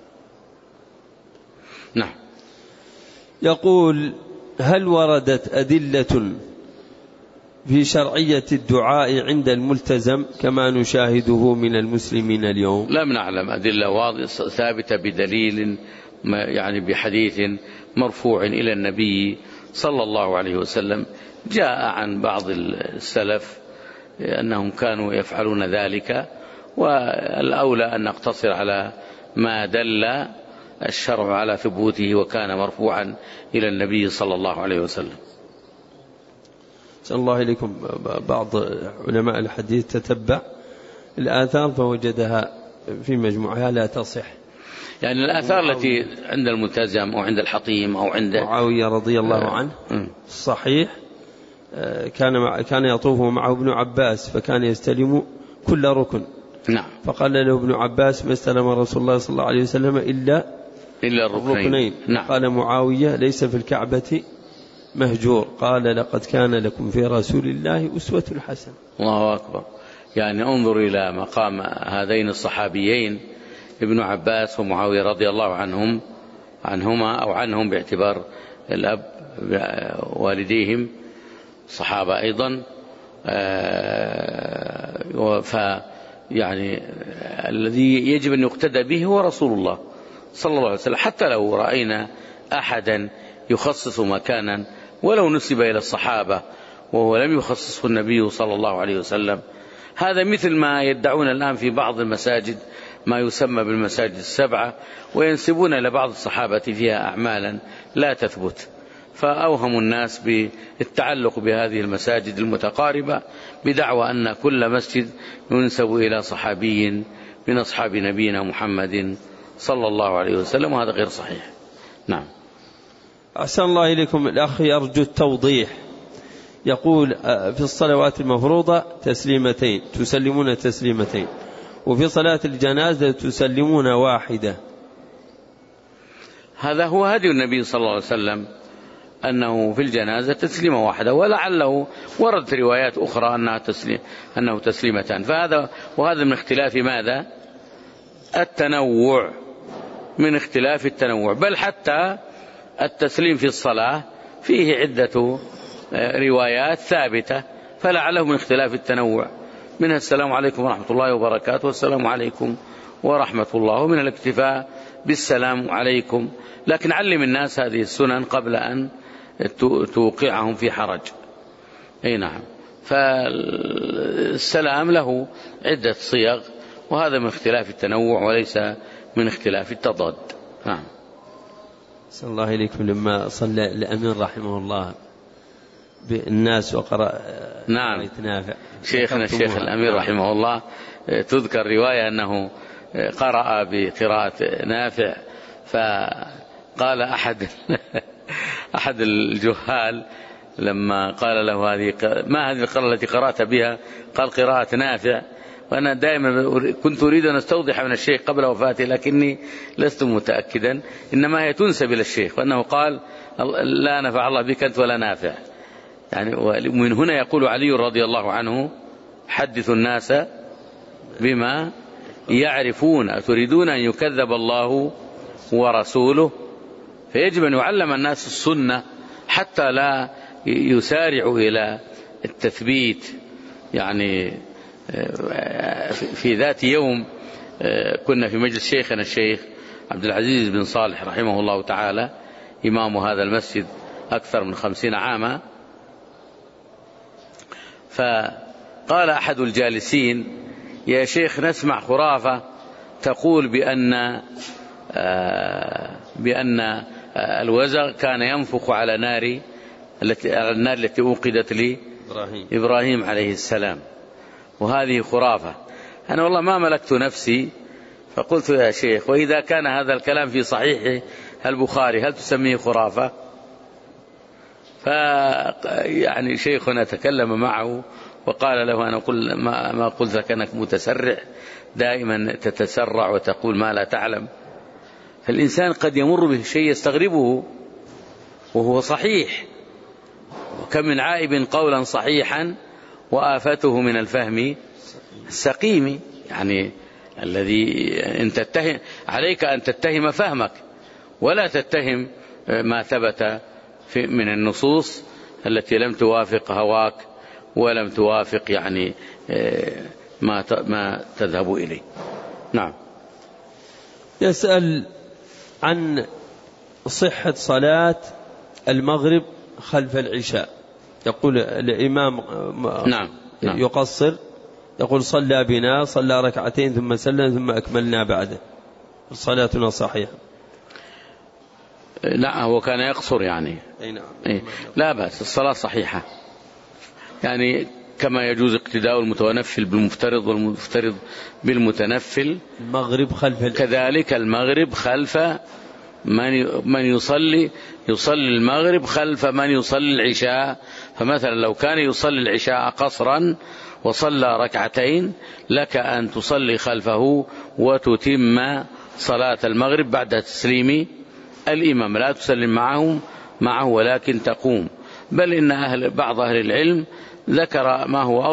S1: نعم.
S2: يقول: هل وردت أدلة في شرعية الدعاء عند الملتزم كما نشاهده من المسلمين اليوم؟
S1: لم نعلم أدلة واضحة ثابتة بدليل، يعني بحديث مرفوع إلى النبي صلى الله عليه وسلم. جاء عن بعض السلف أنهم كانوا يفعلون ذلك، والأولى أن نقتصر على ما دل الشرع على ثبوته وكان مرفوعا إلى النبي صلى الله عليه وسلم.
S2: صلى الله عليكم. بعض علماء الحديث تتبع الآثار فوجدها في مجموعها لا تصح،
S1: يعني الآثار التي عند الملتزم أو عند الحطيم أو عند
S2: معاوية رضي الله عنه صحيح، كان يطوف معه ابن عباس فكان يستلم كل ركن.
S1: نعم.
S2: فقال له ابن عباس: ما استلم رسول الله صلى الله عليه وسلم إلا الركنين.
S1: نعم.
S2: قال معاوية: ليس في الكعبة مهجور. قال: لقد كان لكم في رسول الله أسوة حسنة.
S1: الله أكبر. يعني انظر إلى مقام هذين الصحابيين ابن عباس ومعاوية رضي الله عنهم باعتبار الأب والديهم صحابة أيضا. يعني الذي يجب أن يقتدى به هو رسول الله صلى الله عليه وسلم. حتى لو رأينا أحدا يخصص مكانا ولو نسب إلى الصحابة وهو لم يخصصه النبي صلى الله عليه وسلم، هذا مثل ما يدعون الآن في بعض المساجد ما يسمى بالمساجد السبعة، وينسبون إلى بعض الصحابة فيها أعمالا لا تثبت، فأوهم الناس بالتعلق بهذه المساجد المتقاربة بدعوى أن كل مسجد ينسب إلى صحابي من أصحاب نبينا محمد صلى الله عليه وسلم، وهذا غير صحيح. نعم.
S2: أحسن الله إليكم. الأخ يرجو التوضيح، يقول: في الصلوات المفروضة تسلمون تسليمتين، وفي صلاة الجنازة تسلمون واحدة.
S1: هذا هو هدي النبي صلى الله عليه وسلم، أنه في الجنازة تسليمة واحدة، ولعله وردت روايات أخرى أنه تسليمتان. وهذا من اختلاف ماذا؟ التنوع، من اختلاف التنوع، بل حتى التسليم في الصلاة فيه عدة روايات ثابتة، فلعله من اختلاف التنوع، منها السلام عليكم ورحمة الله وبركاته والسلام عليكم ورحمة الله، ومن الاكتفاء بالسلام عليكم. لكن علم الناس هذه السنن قبل أن توقعهم في حرج. أي نعم. فالسلام له عدة صيغ، وهذا من اختلاف التنوع وليس من اختلاف التضاد. نعم.
S2: صلى الله عليكم. لما صلى الأمير رحمه الله بالناس وقرأ
S1: نعم
S2: نافع،
S1: شيخنا الشيخ الأمير رحمه الله تذكر رواية أنه قرأ بقراءة نافع، فقال أحد الجهال لما قال له: ما هذه القراءة التي قرأت بها؟ قال: قراءة نافع. وأنا دائما كنت أريد أن أستوضح من الشيخ قبل وفاته، لكني لست متأكدا، إنما هي تنسب إلى الشيخ، وأنه قال: لا نفع الله بك أنت ولا نافع. يعني ومن هنا يقول علي رضي الله عنه: حدثوا الناس بما يعرفون، أتريدون أن يكذب الله ورسوله؟ فيجب أن يعلم الناس السنة حتى لا يسارعوا إلى التثبيت. يعني في ذات يوم كنا في مجلس شيخنا الشيخ عبد العزيز بن صالح رحمه الله تعالى، إمام هذا المسجد أكثر من 50 عاما، فقال أحد الجالسين: يا شيخ، نسمع خرافة تقول بأن الوزغ كان ينفخ على النار التي أوقدت لإبراهيم عليه السلام، وهذه خرافة. أنا والله ما ملكت نفسي، فقلت: يا شيخ، وإذا كان هذا الكلام في صحيح البخاري هل تسميه خرافة؟ يعني شيخنا تكلم معه وقال له: أنا ما قلت لك أنك متسرع، دائما تتسرع وتقول ما لا تعلم. فالإنسان قد يمر به شيء يستغربه وهو صحيح، وكم من عائب قولا صحيحا وآفته من الفهم السقيم. يعني الذي أن تتهم عليك أن تتهم فهمك، ولا تتهم ما ثبت من النصوص التي لم توافق هواك ولم توافق يعني ما تذهب إليه. نعم.
S2: يسأل عن صحة صلاة المغرب خلف العشاء. يقول الإمام
S1: نعم.
S2: يقصر، يقول: صلى ركعتين ثم سلم ثم أكملنا بعده، صلاتنا صحيحة.
S1: لا، هو كان يقصر يعني.
S2: نعم.
S1: لا بأس، الصلاة صحيحة، يعني كما يجوز اقتداء المتنفل بالمفترض والمفترض بالمتنفل.
S2: المغرب خلف
S1: كذلك المغرب خلف من يصلي المغرب خلف من يصلي العشاء. فمثلا لو كان يصلي العشاء قصرا وصلى ركعتين، لك أن تصلي خلفه وتتم صلاة المغرب بعد تسليم الإمام، لا تسلم معه ولكن تقوم. بل إن بعض أهل العلم ذكر ما هو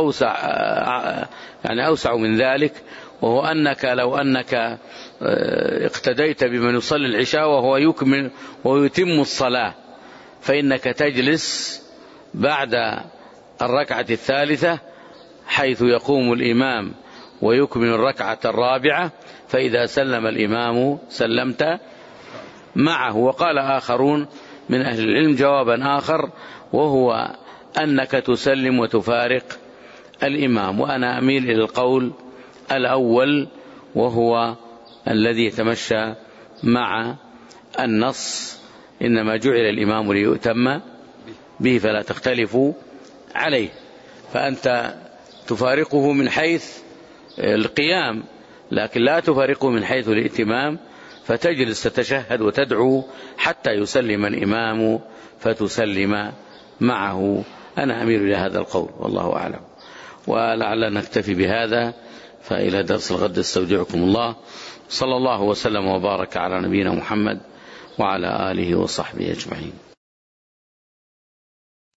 S1: أوسع من ذلك، وهو أنك لو أنك اقتديت بمن يصلي العشاء وهو يكمل ويتم الصلاة، فإنك تجلس بعد الركعة الثالثة حيث يقوم الإمام ويكمل الركعة الرابعة، فإذا سلم الإمام سلمت معه. وقال آخرون من أهل العلم جوابا آخر، وهو أنك تسلم وتفارق الإمام. وأنا أميل إلى القول الأول، وهو الذي يتمشى مع النص: إنما جعل الإمام ليؤتم به فلا تختلفوا عليه. فأنت تفارقه من حيث القيام، لكن لا تفارقه من حيث الائتمام، فتجلس تتشهد وتدعو حتى يسلم الإمام فتسلم معه. أنا أميل إلى هذا القول والله أعلم. ولعلنا نكتفي بهذا، فإلى درس الغد استودعكم الله. صلى الله وسلم وبارك على نبينا محمد وعلى آله وصحبه أجمعين.